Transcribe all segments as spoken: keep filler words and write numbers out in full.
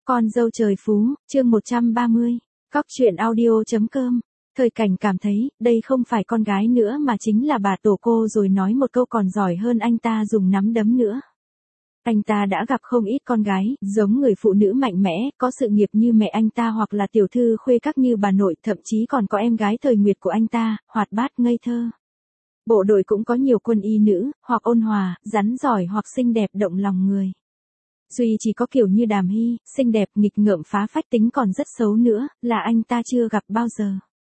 Con dâu trời phú, chương một trăm ba mươi. Cóc truyện audio.com. Thời Cảnh cảm thấy, đây không phải con gái nữa mà chính là bà tổ cô rồi nói một câu còn giỏi hơn anh ta dùng nắm đấm nữa. Anh ta đã gặp không ít con gái, giống người phụ nữ mạnh mẽ, có sự nghiệp như mẹ anh ta hoặc là tiểu thư khuê các như bà nội, thậm chí còn có em gái thời nguyệt của anh ta, hoạt bát ngây thơ. Bộ đội cũng có nhiều quân y nữ, hoặc ôn hòa, rắn giỏi hoặc xinh đẹp động lòng người. Duy chỉ có kiểu như Đàm Hy, xinh đẹp nghịch ngợm phá phách tính còn rất xấu nữa, là anh ta chưa gặp bao giờ.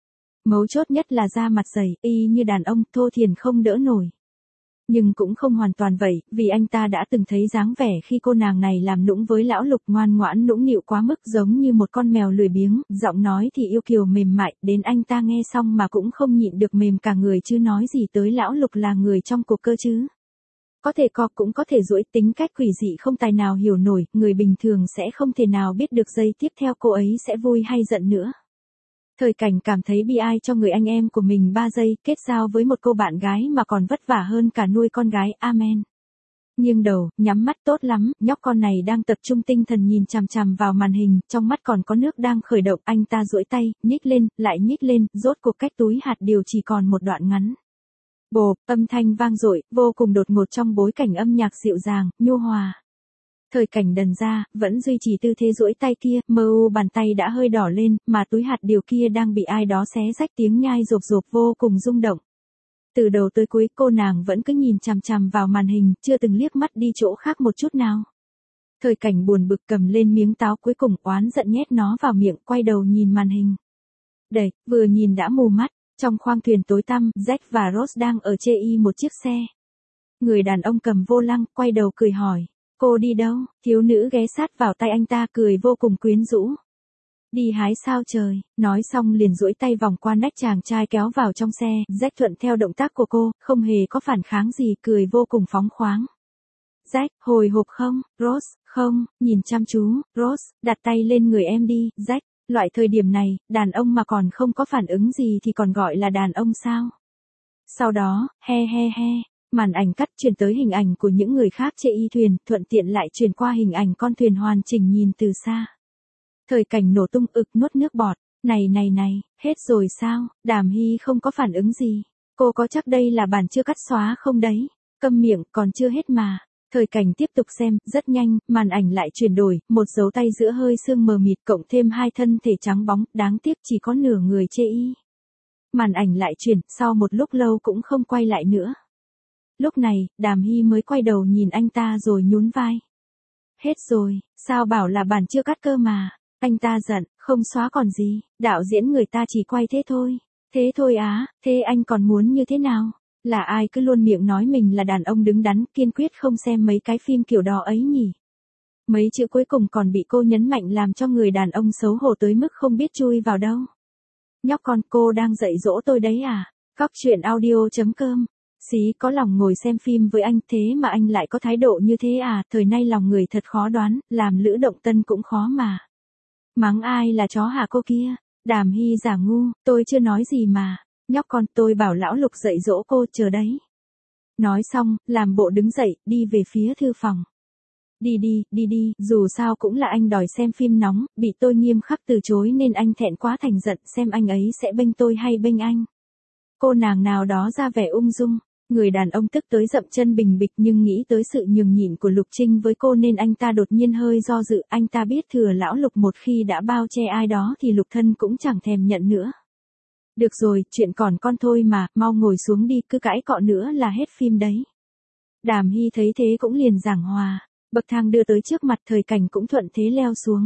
Mấu chốt nhất là da mặt dày, y như đàn ông, thô thiển không đỡ nổi. Nhưng cũng không hoàn toàn vậy, vì anh ta đã từng thấy dáng vẻ khi cô nàng này làm nũng với lão Lục, ngoan ngoãn nũng nịu quá mức giống như một con mèo lười biếng, giọng nói thì yêu kiều mềm mại, đến anh ta nghe xong mà cũng không nhịn được mềm cả người chứ nói gì tới lão Lục là người trong cuộc cơ chứ. Có thể co cũng có thể duỗi, tính cách quỷ dị không tài nào hiểu nổi, người bình thường sẽ không thể nào biết được giây tiếp theo cô ấy sẽ vui hay giận nữa. Thời Cảnh cảm thấy bi ai cho người anh em của mình ba giây, kết giao với một cô bạn gái mà còn vất vả hơn cả nuôi con gái, amen. Nhưng đầu, nhắm mắt tốt lắm, nhóc con này đang tập trung tinh thần nhìn chằm chằm vào màn hình, trong mắt còn có nước đang khởi động, anh ta duỗi tay, nhích lên, lại nhích lên, rốt cuộc cách túi hạt điều chỉ còn một đoạn ngắn. Bộp, âm thanh vang dội, vô cùng đột ngột trong bối cảnh âm nhạc dịu dàng, nhu hòa. Thời Cảnh đần ra, vẫn duy trì tư thế duỗi tay kia, mờ u bàn tay đã hơi đỏ lên, mà túi hạt điều kia đang bị ai đó xé rách, tiếng nhai rộp rộp vô cùng rung động. Từ đầu tới cuối cô nàng vẫn cứ nhìn chằm chằm vào màn hình, chưa từng liếc mắt đi chỗ khác một chút nào. Thời Cảnh buồn bực cầm lên miếng táo cuối cùng oán giận nhét nó vào miệng, quay đầu nhìn màn hình. Đẩy, vừa nhìn đã mù mắt. Trong khoang thuyền tối tăm, Jack và Rose đang ở chê y một chiếc xe. Người đàn ông cầm vô lăng, quay đầu cười hỏi. Cô đi đâu? Thiếu nữ ghé sát vào tay anh ta cười vô cùng quyến rũ. Đi hái sao trời, nói xong liền duỗi tay vòng qua nách chàng trai kéo vào trong xe, Jack thuận theo động tác của cô, không hề có phản kháng gì, cười vô cùng phóng khoáng. Jack, hồi hộp không? Rose, không, nhìn chăm chú, Rose, đặt tay lên người em đi, Jack. Loại thời điểm này, đàn ông mà còn không có phản ứng gì thì còn gọi là đàn ông sao? Sau đó, he he he, màn ảnh cắt chuyển tới hình ảnh của những người khác chê y thuyền, thuận tiện lại chuyển qua hình ảnh con thuyền hoàn chỉnh nhìn từ xa. Thời Cảnh nổ tung ực nuốt nước bọt, này này này, hết rồi sao? Đàm Hy không có phản ứng gì. Cô có chắc đây là bản chưa cắt xóa không đấy? Câm miệng, còn chưa hết mà. Thời Cảnh tiếp tục xem, rất nhanh, màn ảnh lại chuyển đổi, một dấu tay giữa hơi sương mờ mịt cộng thêm hai thân thể trắng bóng, đáng tiếc chỉ có nửa người chê y. Màn ảnh lại chuyển, sau một lúc lâu cũng không quay lại nữa. Lúc này, Đàm Hy mới quay đầu nhìn anh ta rồi nhún vai. Hết rồi, sao bảo là bản chưa cắt cơ mà. Anh ta giận, không xóa còn gì, đạo diễn người ta chỉ quay thế thôi. Thế thôi á, thế anh còn muốn như thế nào? Là ai cứ luôn miệng nói mình là đàn ông đứng đắn, kiên quyết không xem mấy cái phim kiểu đó ấy nhỉ? Mấy chữ cuối cùng còn bị cô nhấn mạnh làm cho người đàn ông xấu hổ tới mức không biết chui vào đâu. Nhóc con, cô đang dạy dỗ tôi đấy à? Cóc truyện audio.com. Xí có lòng ngồi xem phim với anh thế mà anh lại có thái độ như thế à? Thời nay lòng người thật khó đoán, làm Lữ Động Tân cũng khó mà. Mắng ai là chó hả cô kia? Đàm Hy giả ngu, tôi chưa nói gì mà. Nhóc con, tôi bảo lão Lục dạy dỗ cô, chờ đấy. Nói xong, làm bộ đứng dậy, đi về phía thư phòng. Đi đi, đi đi, dù sao cũng là anh đòi xem phim nóng, bị tôi nghiêm khắc từ chối nên anh thẹn quá thành giận, xem anh ấy sẽ bênh tôi hay bênh anh. Cô nàng nào đó ra vẻ ung dung, người đàn ông tức tới dậm chân bình bịch nhưng nghĩ tới sự nhường nhịn của Lục Trinh với cô nên anh ta đột nhiên hơi do dự, anh ta biết thừa lão Lục một khi đã bao che ai đó thì Lục thân cũng chẳng thèm nhận nữa. Được rồi, chuyện còn con thôi mà, mau ngồi xuống đi, cứ cãi cọ nữa là hết phim đấy. Đàm Hy thấy thế cũng liền giảng hòa, bậc thang đưa tới trước mặt, Thời Cảnh cũng thuận thế leo xuống.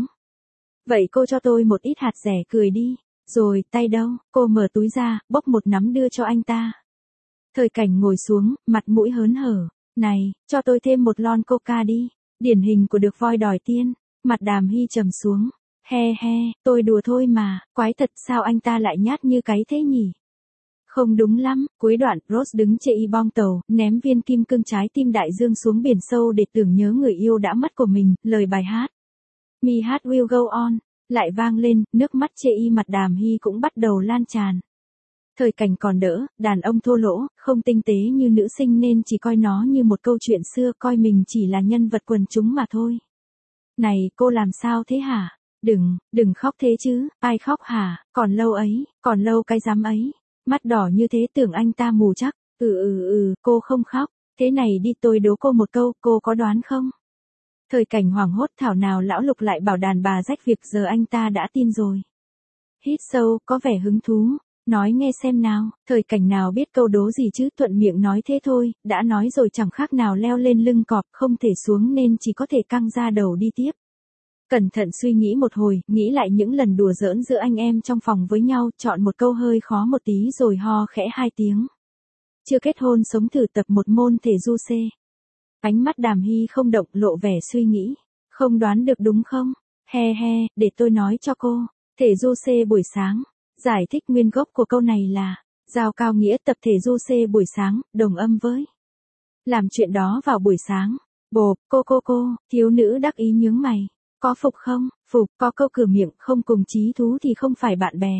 Vậy cô cho tôi một ít hạt rẻ cười đi, rồi, tay đâu, cô mở túi ra, bốc một nắm đưa cho anh ta. Thời Cảnh ngồi xuống, mặt mũi hớn hở, này, cho tôi thêm một lon coca đi, điển hình của được voi đòi tiên, mặt Đàm Hy trầm xuống. He he, tôi đùa thôi mà, quái thật sao anh ta lại nhát như cái thế nhỉ? Không đúng lắm, cuối đoạn, Rose đứng chê y bong tàu, ném viên kim cương trái tim đại dương xuống biển sâu để tưởng nhớ người yêu đã mất của mình, lời bài hát. My heart will go on, lại vang lên, nước mắt chê y mặt Đàm Hy cũng bắt đầu lan tràn. Thời Cảnh còn đỡ, đàn ông thô lỗ, không tinh tế như nữ sinh nên chỉ coi nó như một câu chuyện xưa, coi mình chỉ là nhân vật quần chúng mà thôi. Này cô làm sao thế hả? Đừng, đừng khóc thế chứ, ai khóc hả, còn lâu ấy, còn lâu cái dám ấy. Mắt đỏ như thế tưởng anh ta mù chắc, ừ ừ ừ, cô không khóc, thế này đi tôi đố cô một câu, cô có đoán không? Thời cảnh hoảng hốt thảo nào lão Lục lại bảo đàn bà rách việc giờ anh ta đã tin rồi. Hít sâu, có vẻ hứng thú, nói nghe xem nào, thời cảnh nào biết câu đố gì chứ thuận miệng nói thế thôi, đã nói rồi chẳng khác nào leo lên lưng cọp không thể xuống nên chỉ có thể căng ra đầu đi tiếp. Cẩn thận suy nghĩ một hồi, nghĩ lại những lần đùa giỡn giữa anh em trong phòng với nhau, chọn một câu hơi khó một tí rồi ho khẽ hai tiếng. Chưa kết hôn sống thử tập một môn thể du xê. Ánh mắt Đàm Hy không động lộ vẻ suy nghĩ. Không đoán được đúng không? He he, để tôi nói cho cô. Thể du xê buổi sáng. Giải thích nguyên gốc của câu này là, giao cao nghĩa tập thể du xê buổi sáng, đồng âm với. Làm chuyện đó vào buổi sáng. Bộp, cô cô cô, thiếu nữ đắc ý nhướng mày. Có phục không? Phục, có câu cửa miệng không cùng chí thú thì không phải bạn bè.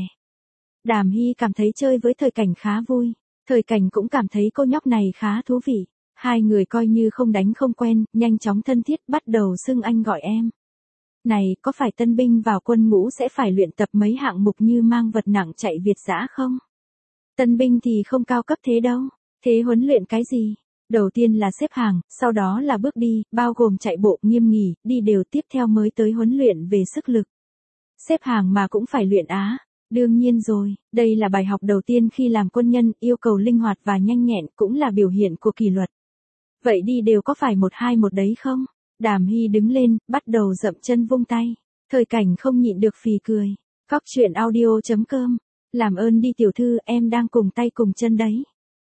Đàm Hy cảm thấy chơi với thời cảnh khá vui. Thời cảnh cũng cảm thấy cô nhóc này khá thú vị. Hai người coi như không đánh không quen, nhanh chóng thân thiết bắt đầu xưng anh gọi em. Này, có phải tân binh vào quân ngũ sẽ phải luyện tập mấy hạng mục như mang vật nặng chạy Việt dã không? Tân binh thì không cao cấp thế đâu. Thế huấn luyện cái gì? Đầu tiên là xếp hàng, sau đó là bước đi, bao gồm chạy bộ, nghiêm nghỉ, đi đều tiếp theo mới tới huấn luyện về sức lực. Xếp hàng mà cũng phải luyện á. Đương nhiên rồi, đây là bài học đầu tiên khi làm quân nhân, yêu cầu linh hoạt và nhanh nhẹn cũng là biểu hiện của kỷ luật. Vậy đi đều có phải một hai một đấy không? Đàm Hy đứng lên, bắt đầu dậm chân vung tay. Thời cảnh không nhịn được phì cười. Cóc truyện audio chấm com. Làm ơn đi tiểu thư, em đang cùng tay cùng chân đấy.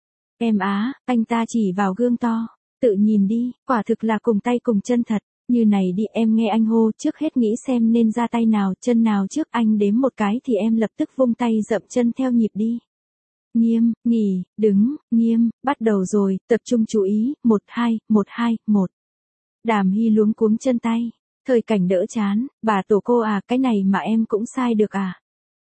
Em á, anh ta chỉ vào gương to. Tự nhìn đi, quả thực là cùng tay cùng chân thật. Như này đi em nghe anh hô, trước hết nghĩ xem nên ra tay nào, chân nào trước, anh đếm một cái thì em lập tức vung tay dậm chân theo nhịp đi. Nghiêm, nghỉ, đứng, nghiêm, bắt đầu rồi, tập trung chú ý, một hai, một hai, một. Đàm Hy luống cuống chân tay. Thời cảnh đỡ chán, bà tổ cô à, cái này mà em cũng sai được à?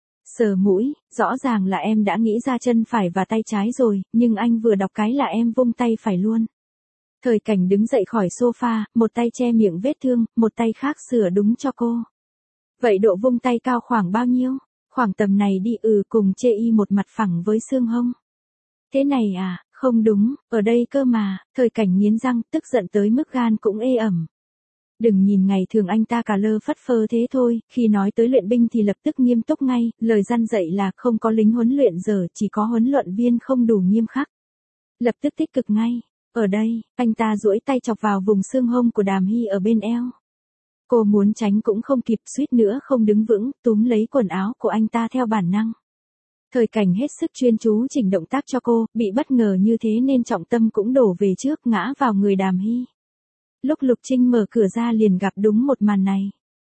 Sờ mũi, rõ ràng là em đã nghĩ ra chân phải và tay trái rồi, nhưng anh vừa đọc cái là em vung tay phải luôn. Thời cảnh đứng dậy khỏi sofa, một tay che miệng vết thương, một tay khác sửa đúng cho cô. Vậy độ vung tay cao khoảng bao nhiêu? Khoảng tầm này đi, ừ, cùng chê y một mặt phẳng với xương hông. Thế này à, không đúng, ở đây cơ mà, thời cảnh nghiến răng, tức giận tới mức gan cũng ê ẩm. Đừng nhìn ngày thường anh ta cà lơ phất phơ thế thôi, khi nói tới luyện binh thì lập tức nghiêm túc ngay, lời răn dạy là không có lính huấn luyện giờ, chỉ có huấn luyện viên không đủ nghiêm khắc. Lập tức tích cực ngay. Ở đây, anh ta duỗi tay chọc vào vùng xương hông của Đàm Hy ở bên eo. Cô muốn tránh cũng không kịp, suýt nữa không đứng vững, túm lấy quần áo của anh ta theo bản năng. Thời cảnh hết sức chuyên chú chỉnh động tác cho cô, bị bất ngờ như thế nên trọng tâm cũng đổ về trước, ngã vào người Đàm Hy. Lúc Lục Trinh mở cửa ra liền gặp đúng một màn này.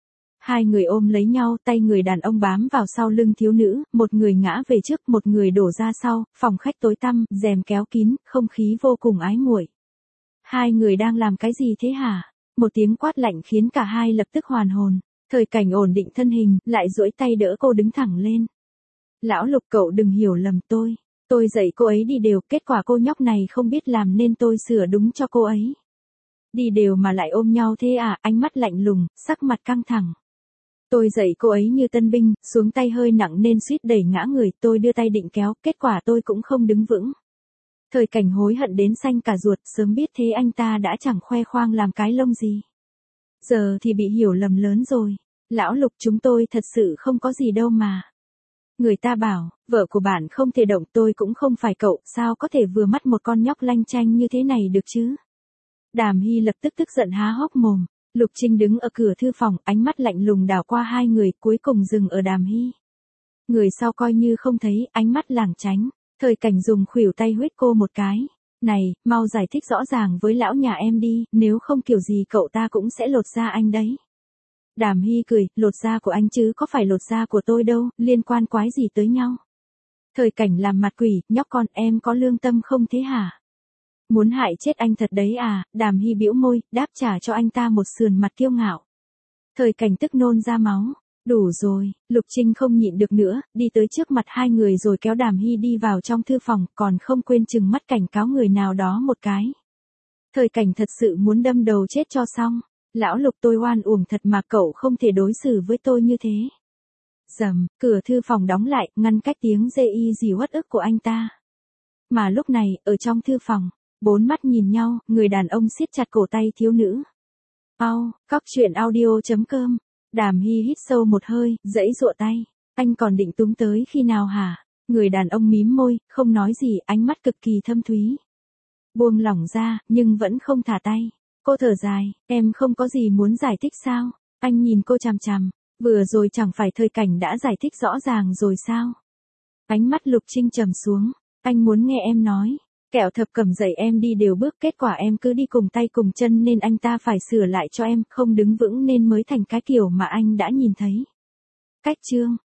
Hai người ôm lấy nhau, tay người đàn ông bám vào sau lưng thiếu nữ, một người ngã về trước, một người đổ ra sau, phòng khách tối tăm, rèm kéo kín, không khí vô cùng ái muội. Hai người đang làm cái gì thế hả? Một tiếng quát lạnh khiến cả hai lập tức hoàn hồn. Thời cảnh ổn định thân hình, lại duỗi tay đỡ cô đứng thẳng lên. Lão Lục, cậu đừng hiểu lầm tôi. Tôi dạy cô ấy đi đều, kết quả cô nhóc này không biết làm nên tôi sửa đúng cho cô ấy. Đi đều mà lại ôm nhau thế à? Ánh mắt lạnh lùng, sắc mặt căng thẳng. Tôi dạy cô ấy như tân binh, xuống tay hơi nặng nên suýt đẩy ngã người, tôi đưa tay định kéo, kết quả tôi cũng không đứng vững. Thời cảnh hối hận đến xanh cả ruột, sớm biết thế anh ta đã chẳng khoe khoang làm cái lông gì. Giờ thì bị hiểu lầm lớn rồi. Lão Lục, chúng tôi thật sự không có gì đâu mà. Người ta bảo, vợ của bạn không thể động, tôi cũng không phải cậu, sao có thể vừa mắt một con nhóc lanh chanh như thế này được chứ? Đàm Hy lập tức tức giận há hốc mồm. Lục Trinh đứng ở cửa thư phòng, ánh mắt lạnh lùng đảo qua hai người, cuối cùng dừng ở Đàm Hy. Người sau coi như không thấy, ánh mắt lảng tránh. Thời cảnh dùng khuỷu tay huýt cô một cái. Này, mau giải thích rõ ràng với lão nhà em đi, nếu không kiểu gì cậu ta cũng sẽ lột da anh đấy. Đàm Hy cười, lột da của anh chứ có phải lột da của tôi đâu, liên quan quái gì tới nhau. Thời cảnh làm mặt quỷ, nhóc con, em có lương tâm không thế hả? Muốn hại chết anh thật đấy à? Đàm Hy bĩu môi, đáp trả cho anh ta một sườn mặt kiêu ngạo. Thời cảnh tức nôn ra máu. Đủ rồi, Lục Trinh không nhịn được nữa, đi tới trước mặt hai người rồi kéo Đàm Hy đi vào trong thư phòng, còn không quên chừng mắt cảnh cáo người nào đó một cái. Thời cảnh thật sự muốn đâm đầu chết cho xong. Lão Lục tôi oan uổng thật mà cậu không thể đối xử với tôi như thế. Rầm, cửa thư phòng đóng lại, ngăn cách tiếng dê y gì uất ức của anh ta. Mà lúc này, ở trong thư phòng, bốn mắt nhìn nhau, người đàn ông siết chặt cổ tay thiếu nữ. Au, cóc truyện audio.com. Đàm Hy hít sâu một hơi, giãy giụa tay. Anh còn định túm tới khi nào hả? Người đàn ông mím môi, không nói gì, ánh mắt cực kỳ thâm thúy. Buông lỏng ra, nhưng vẫn không thả tay. Cô thở dài, em không có gì muốn giải thích sao? Anh nhìn cô chằm chằm, vừa rồi chẳng phải Thời Cảnh đã giải thích rõ ràng rồi sao? Ánh mắt Lục Trinh trầm xuống, anh muốn nghe em nói. Kẹo Thập Cẩm dạy em đi đều bước, kết quả em cứ đi cùng tay cùng chân nên anh ta phải sửa lại cho em, không đứng vững nên mới thành cái kiểu mà anh đã nhìn thấy. Cách chương